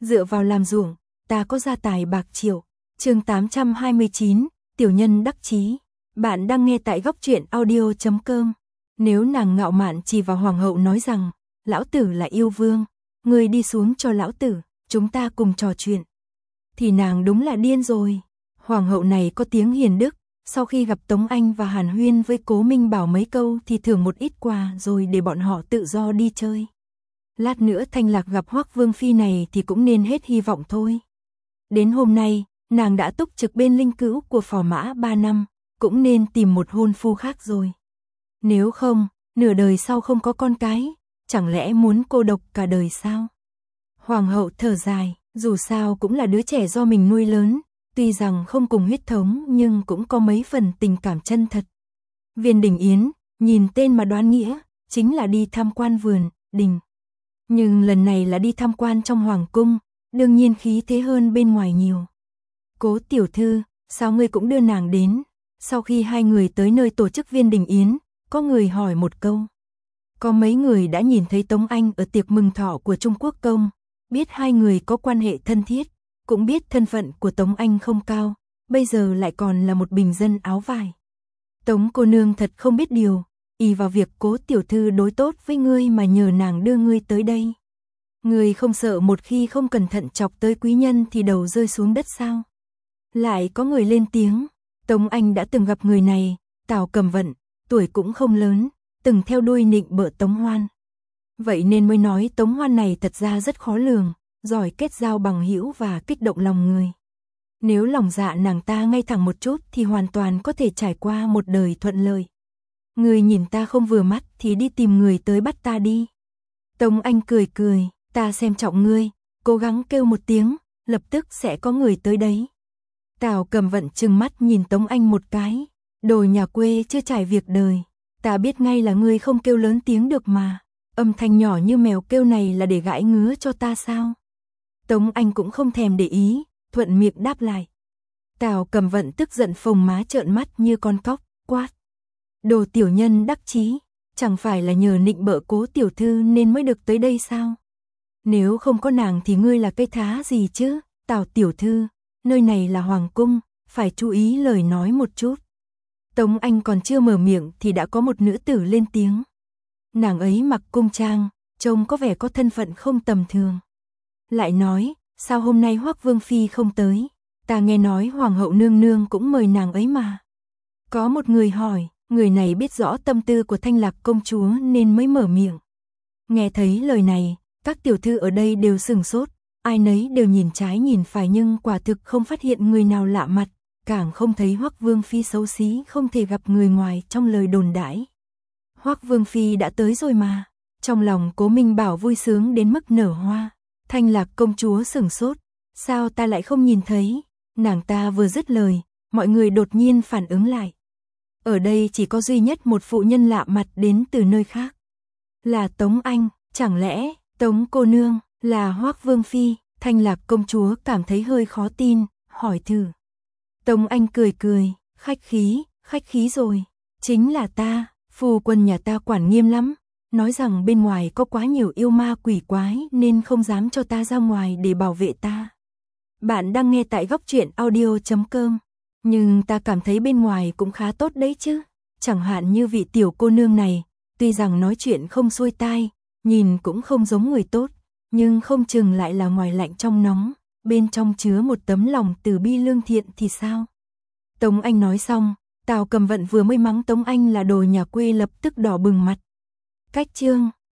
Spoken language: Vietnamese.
dựa vào làm ruộng, ta có gia tài bạc triệu. Chương 829, tiểu nhân đắc chí. Bạn đang nghe tại góc truyện audio.com. Nếu nàng ngạo mạn chỉ vào hoàng hậu nói rằng, lão tử là yêu vương, ngươi đi xuống cho lão tử, chúng ta cùng trò chuyện, thì nàng đúng là điên rồi. Hoàng hậu này có tiếng hiền đức, sau khi gặp Tống Anh và hàn huyên với Cố Minh Bảo mấy câu thì thưởng một ít quà rồi để bọn họ tự do đi chơi. Lát nữa Thanh Lạc gặp Hoắc Vương Phi này thì cũng nên hết hy vọng thôi. Đến hôm nay, nàng đã túc trực bên linh cữu của Phò Mã 3 năm, cũng nên tìm một hôn phu khác rồi. Nếu không, nửa đời sau không có con cái, chẳng lẽ muốn cô độc cả đời sao? Hoàng hậu thở dài, dù sao cũng là đứa trẻ do mình nuôi lớn, tuy rằng không cùng huyết thống nhưng cũng có mấy phần tình cảm chân thật. Viên Đình Yến, nhìn tên mà đoán nghĩa, chính là đi tham quan vườn, đình. Nhưng lần này là đi tham quan trong hoàng cung, đương nhiên khí thế hơn bên ngoài nhiều. Cố tiểu thư, sao ngươi cũng đưa nàng đến? Sau khi hai người tới nơi tổ chức Viên Đình Yến, có người hỏi một câu. Có mấy người đã nhìn thấy Tống Anh ở tiệc mừng thọ của Trung Quốc công, biết hai người có quan hệ thân thiết, cũng biết thân phận của Tống Anh không cao, bây giờ lại còn là một bình dân áo vải. Tống cô nương thật không biết điều, ỷ vào việc Cố tiểu thư đối tốt với ngươi mà nhờ nàng đưa ngươi tới đây. Ngươi không sợ một khi không cẩn thận chọc tới quý nhân thì đầu rơi xuống đất sao? Lại có người lên tiếng, Tống Anh đã từng gặp người này, Tào Cầm Vận, tuổi cũng không lớn, từng theo đuôi nịnh bợ Tống Hoan. Vậy nên mới nói Tống Hoan này thật ra rất khó lường, giỏi kết giao bằng hữu và kích động lòng người. Nếu lòng dạ nàng ta ngay thẳng một chút thì hoàn toàn có thể trải qua một đời thuận lợi. Người nhìn ta không vừa mắt thì đi tìm người tới bắt ta đi. Tống Anh cười cười, ta xem trọng ngươi, cố gắng kêu một tiếng, lập tức sẽ có người tới đấy. Tào Cầm Vận trừng mắt nhìn Tống Anh một cái, đồ nhà quê chưa trải việc đời, ta biết ngay là ngươi không kêu lớn tiếng được mà, âm thanh nhỏ như mèo kêu này là để gãi ngứa cho ta sao? Tống Anh cũng không thèm để ý, thuận miệng đáp lại. Tào Cầm Vận tức giận phồng má trợn mắt như con cóc, quát. Đồ tiểu nhân đắc chí, chẳng phải là nhờ nịnh bợ Cố tiểu thư nên mới được tới đây sao? Nếu không có nàng thì ngươi là cây thá gì chứ, Tào tiểu thư, nơi này là hoàng cung, phải chú ý lời nói một chút. Tống Anh còn chưa mở miệng thì đã có một nữ tử lên tiếng. Nàng ấy mặc cung trang, trông có vẻ có thân phận không tầm thường. Lại nói, sao hôm nay Hoắc Vương Phi không tới? Ta nghe nói Hoàng hậu nương nương cũng mời nàng ấy mà. Có một người hỏi, người này biết rõ tâm tư của Thanh Lạc công chúa nên mới mở miệng. Nghe thấy lời này, các tiểu thư ở đây đều sửng sốt, ai nấy đều nhìn trái nhìn phải nhưng quả thực không phát hiện người nào lạ mặt, càng không thấy Hoắc Vương Phi xấu xí không thể gặp người ngoài trong lời đồn đãi. Hoắc Vương Phi đã tới rồi mà. Trong lòng Cố Minh Bảo vui sướng đến mức nở hoa. Thanh Lạc công chúa sửng sốt, sao ta lại không nhìn thấy? Nàng ta vừa dứt lời, mọi người đột nhiên phản ứng lại. Ở đây chỉ có duy nhất một phụ nhân lạ mặt đến từ nơi khác. Là Tống Anh, chẳng lẽ Tống cô nương là Hoắc Vương Phi? Thanh Lạc công chúa cảm thấy hơi khó tin, hỏi thử. Tống Anh cười cười, khách khí rồi, chính là ta, phu quân nhà ta quản nghiêm lắm, nói rằng bên ngoài có quá nhiều yêu ma quỷ quái nên không dám cho ta ra ngoài để bảo vệ ta. Bạn đang nghe tại góc truyện audio.com, nhưng ta cảm thấy bên ngoài cũng khá tốt đấy chứ, chẳng hạn như vị tiểu cô nương này, tuy rằng nói chuyện không xuôi tai, nhìn cũng không giống người tốt, nhưng không chừng lại là ngoài lạnh trong nóng, bên trong chứa một tấm lòng từ bi lương thiện thì sao? Tống Anh nói xong, Tào Cầm Vận vừa mới mắng Tống Anh là đồ nhà quê lập tức đỏ bừng mặt. Cách chương